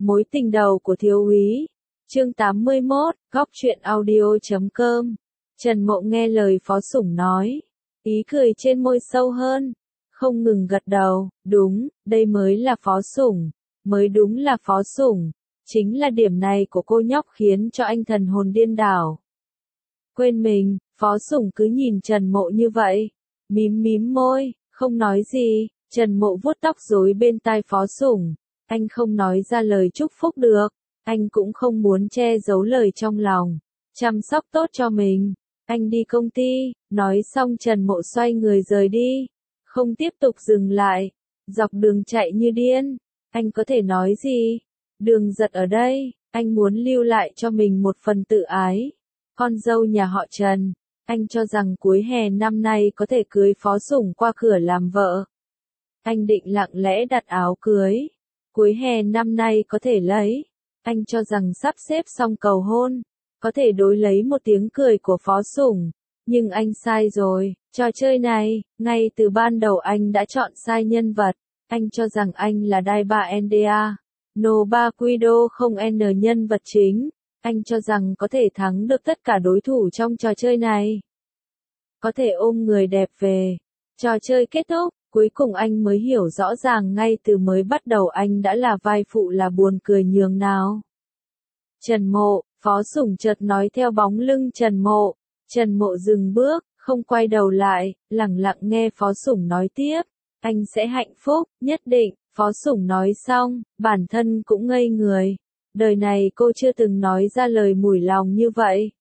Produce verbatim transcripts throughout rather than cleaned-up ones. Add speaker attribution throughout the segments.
Speaker 1: Mối tình đầu của thiếu úy. Chương tám mươi mốt, góc truyện audio chấm com. Trần Mộ nghe lời Phó Sủng nói, ý cười trên môi sâu hơn, không ngừng gật đầu, đúng, đây mới là Phó Sủng, mới đúng là Phó Sủng, chính là điểm này của cô nhóc khiến cho anh thần hồn điên đảo. Quên mình, Phó Sủng cứ nhìn Trần Mộ như vậy, mím mím môi, không nói gì. Trần Mộ vuốt tóc rối bên tai Phó Sủng, anh không nói ra lời chúc phúc được, anh cũng không muốn che giấu lời trong lòng, chăm sóc tốt cho mình. Anh đi công ty, nói xong Trần Mộ xoay người rời đi, không tiếp tục dừng lại, dọc đường chạy như điên. Anh có thể nói gì? Đường Giật ở đây, anh muốn lưu lại cho mình một phần tự ái. Con dâu nhà họ Trần, anh cho rằng cuối hè năm nay có thể cưới Phó Sủng qua cửa làm vợ. Anh định lặng lẽ đặt áo cưới, cuối hè năm nay có thể lấy. Anh cho rằng sắp xếp xong cầu hôn, có thể đối lấy một tiếng cười của Phó Sủng, nhưng anh sai rồi. Trò chơi này, ngay từ ban đầu anh đã chọn sai nhân vật. Anh cho rằng anh là Daiba en đê a, No ba Guido không N nhân vật chính. Anh cho rằng có thể thắng được tất cả đối thủ trong trò chơi này, có thể ôm người đẹp về. Trò chơi kết thúc, cuối cùng anh mới hiểu rõ ràng ngay từ mới bắt đầu anh đã là vai phụ là buồn cười nhường nào. Trần Mộ, Phó Sủng chợt nói theo bóng lưng Trần Mộ. Trần Mộ dừng bước, không quay đầu lại, lẳng lặng nghe Phó Sủng nói tiếp. Anh sẽ hạnh phúc, nhất định. Phó Sủng nói xong, bản thân cũng ngây người. Đời này cô chưa từng nói ra lời mủi lòng như vậy.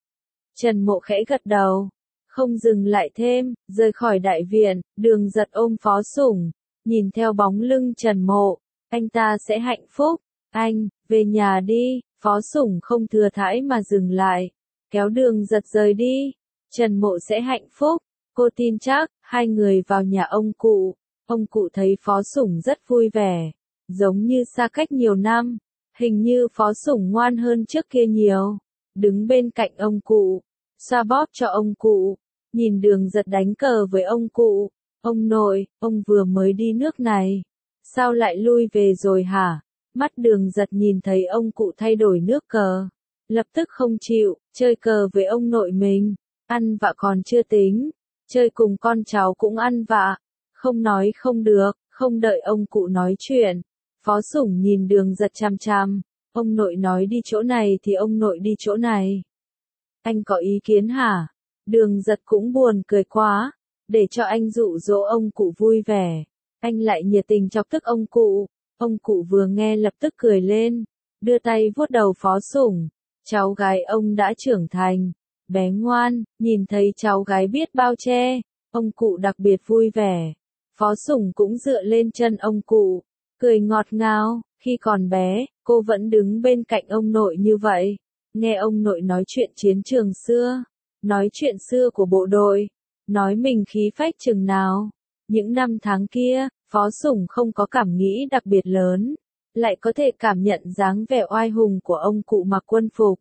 Speaker 1: Trần Mộ khẽ gật đầu, không dừng lại thêm, rời khỏi đại viện. Đường Giật ôm Phó Sủng, nhìn theo bóng lưng Trần Mộ. Anh ta sẽ hạnh phúc. Anh, về nhà đi. Phó Sủng không thừa thãi mà dừng lại, kéo Đường Giật rời đi. Trần Mộ sẽ hạnh phúc, cô tin chắc. Hai người vào nhà ông cụ. Ông cụ thấy Phó Sủng rất vui vẻ, giống như xa cách nhiều năm. Hình như Phó Sủng ngoan hơn trước kia nhiều. Đứng bên cạnh ông cụ, xoa bóp cho ông cụ, nhìn Đường Giật đánh cờ với ông cụ. Ông nội, ông vừa mới đi nước này, sao lại lui về rồi hả? Mắt Đường Giật nhìn thấy ông cụ thay đổi nước cờ, lập tức không chịu, chơi cờ với ông nội mình, ăn vạ còn chưa tính, chơi cùng con cháu cũng ăn vạ, không nói không được. Không đợi ông cụ nói chuyện, Phó Sủng nhìn Đường Giật chằm chằm, ông nội nói đi chỗ này thì ông nội đi chỗ này. Anh có ý kiến hả? Đường Giật cũng buồn cười quá, để cho anh dụ dỗ ông cụ vui vẻ, anh lại nhiệt tình chọc tức ông cụ. Ông cụ vừa nghe lập tức cười lên, đưa tay vuốt đầu Phó Sủng. Cháu gái ông đã trưởng thành, bé ngoan, nhìn thấy cháu gái biết bao che, ông cụ đặc biệt vui vẻ. Phó Sủng cũng dựa lên chân ông cụ, cười ngọt ngào. Khi còn bé, cô vẫn đứng bên cạnh ông nội như vậy, nghe ông nội nói chuyện chiến trường xưa, nói chuyện xưa của bộ đội, nói mình khí phách chừng nào. Những năm tháng kia, Phó Sủng không có cảm nghĩ đặc biệt lớn, lại có thể cảm nhận dáng vẻ oai hùng của ông cụ mặc quân phục.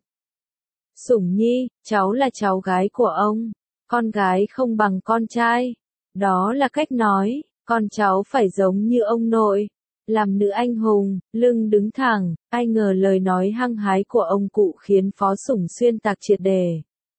Speaker 1: Sủng nhi, cháu là cháu gái của ông, con gái không bằng con trai. Đó là cách nói, con cháu phải giống như ông nội, làm nữ anh hùng, lưng đứng thẳng. Ai ngờ lời nói hăng hái của ông cụ khiến Phó Sủng xuyên tạc triệt đề.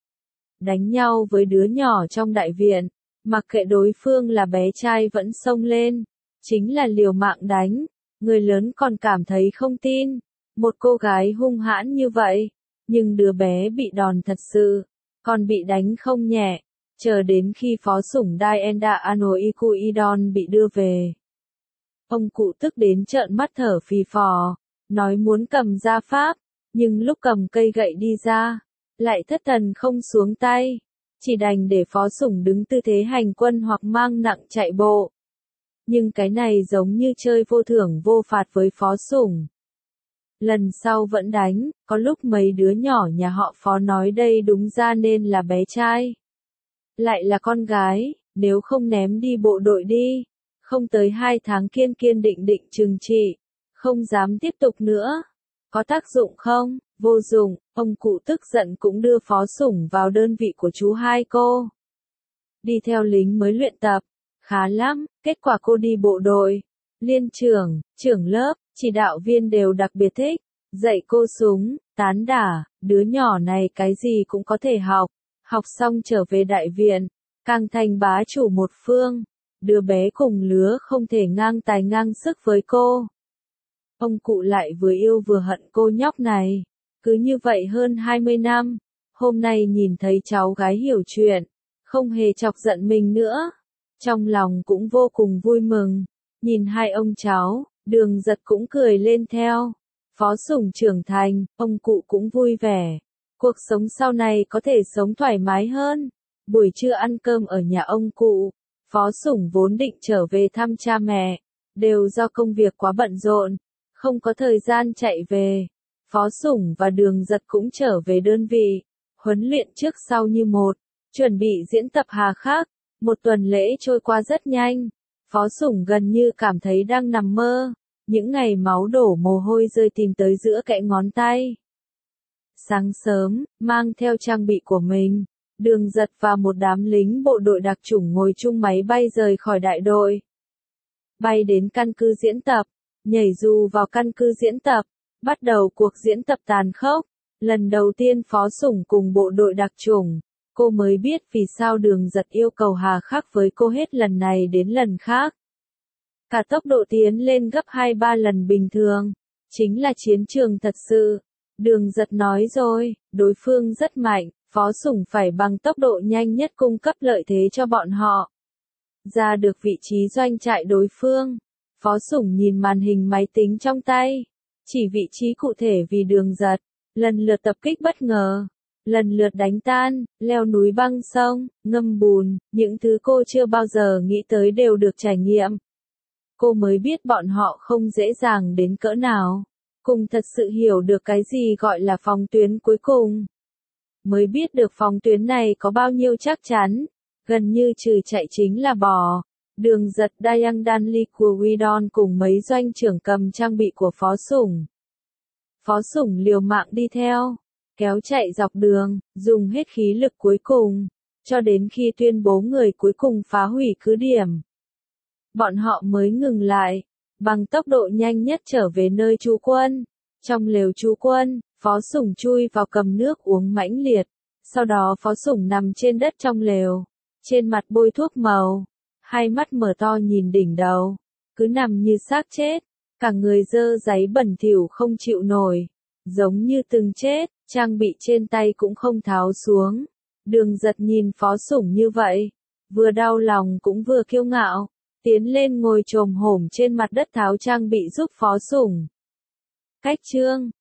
Speaker 1: Đánh nhau với đứa nhỏ trong đại viện, mặc kệ đối phương là bé trai vẫn xông lên, chính là liều mạng đánh. Người lớn còn cảm thấy không tin, một cô gái hung hãn như vậy, nhưng đứa bé bị đòn thật sự, còn bị đánh không nhẹ. Chờ đến khi Phó Sủng Daenda Ano Ikuidon bị đưa về, ông cụ tức đến trợn mắt thở phì phò, nói muốn cầm ra pháp, nhưng lúc cầm cây gậy đi ra, lại thất thần không xuống tay, chỉ đành để Phó Sủng đứng tư thế hành quân hoặc mang nặng chạy bộ. Nhưng cái này giống như chơi vô thưởng vô phạt với Phó Sủng. Lần sau vẫn đánh, có lúc mấy đứa nhỏ nhà họ Phó nói đây đúng ra nên là bé trai, lại là con gái, nếu không ném đi bộ đội đi. Không tới hai tháng kiên kiên định định trừng trị, không dám tiếp tục nữa. Có tác dụng không? Vô dụng. Ông cụ tức giận cũng đưa Phó Sủng vào đơn vị của chú hai cô. Đi theo lính mới luyện tập, khá lắm. Kết quả cô đi bộ đội, liên trưởng, trưởng lớp, chỉ đạo viên đều đặc biệt thích, dạy cô súng, tán đả, đứa nhỏ này cái gì cũng có thể học, học xong trở về đại viện, càng thành bá chủ một phương, đứa bé cùng lứa không thể ngang tài ngang sức với cô. Ông cụ lại vừa yêu vừa hận cô nhóc này, cứ như vậy hơn hai mươi năm, hôm nay nhìn thấy cháu gái hiểu chuyện, không hề chọc giận mình nữa, trong lòng cũng vô cùng vui mừng, nhìn hai ông cháu, Đường Giật cũng cười lên theo. Phó Sủng trưởng thành, ông cụ cũng vui vẻ. Cuộc sống sau này có thể sống thoải mái hơn. Buổi trưa ăn cơm ở nhà ông cụ, Phó Sủng vốn định trở về thăm cha mẹ, đều do công việc quá bận rộn, không có thời gian chạy về. Phó Sủng và Đường Giật cũng trở về đơn vị, huấn luyện trước sau như một, chuẩn bị diễn tập hà khắc. Một tuần lễ trôi qua rất nhanh, Phó Sủng gần như cảm thấy đang nằm mơ. Những ngày máu đổ mồ hôi rơi tìm tới giữa kẽ ngón tay. Sáng sớm, mang theo trang bị của mình, Đường Giật và một đám lính bộ đội đặc chủng ngồi chung máy bay rời khỏi đại đội. Bay đến căn cứ diễn tập, nhảy dù vào căn cứ diễn tập, bắt đầu cuộc diễn tập tàn khốc. Lần đầu tiên Phó Sủng cùng bộ đội đặc chủng, cô mới biết vì sao Đường Giật yêu cầu hà khắc với cô hết lần này đến lần khác. Cả tốc độ tiến lên gấp hai ba lần bình thường, chính là chiến trường thật sự. Đường Giật nói rồi, đối phương rất mạnh, Phó Sủng phải bằng tốc độ nhanh nhất cung cấp lợi thế cho bọn họ. Ra được vị trí doanh trại đối phương, Phó Sủng nhìn màn hình máy tính trong tay, chỉ vị trí cụ thể vì Đường Giật, lần lượt tập kích bất ngờ, lần lượt đánh tan, leo núi băng sông, ngâm bùn, những thứ cô chưa bao giờ nghĩ tới đều được trải nghiệm. Cô mới biết bọn họ không dễ dàng đến cỡ nào, cùng thật sự hiểu được cái gì gọi là phòng tuyến cuối cùng. Mới biết được phòng tuyến này có bao nhiêu chắc chắn, gần như trừ chạy chính là bò. Đường Giật Dayang Danli của Widon cùng mấy doanh trưởng cầm trang bị của Phó Sủng. Phó Sủng liều mạng đi theo, kéo chạy dọc đường, dùng hết khí lực cuối cùng, cho đến khi tuyên bố người cuối cùng phá hủy cứ điểm. Bọn họ mới ngừng lại, bằng tốc độ nhanh nhất trở về nơi trú quân. Trong lều trú quân, Phó Sủng chui vào cầm nước uống mãnh liệt, sau đó Phó Sủng nằm trên đất trong lều, trên mặt bôi thuốc màu, hai mắt mở to nhìn đỉnh đầu, cứ nằm như xác chết, cả người dơ dáy bẩn thỉu không chịu nổi, giống như từng chết, trang bị trên tay cũng không tháo xuống. Đường Giật nhìn Phó Sủng như vậy, vừa đau lòng cũng vừa kiêu ngạo. Tiến lên ngồi chồm hổm trên mặt đất tháo trang bị giúp Phó Sủng. Cách chương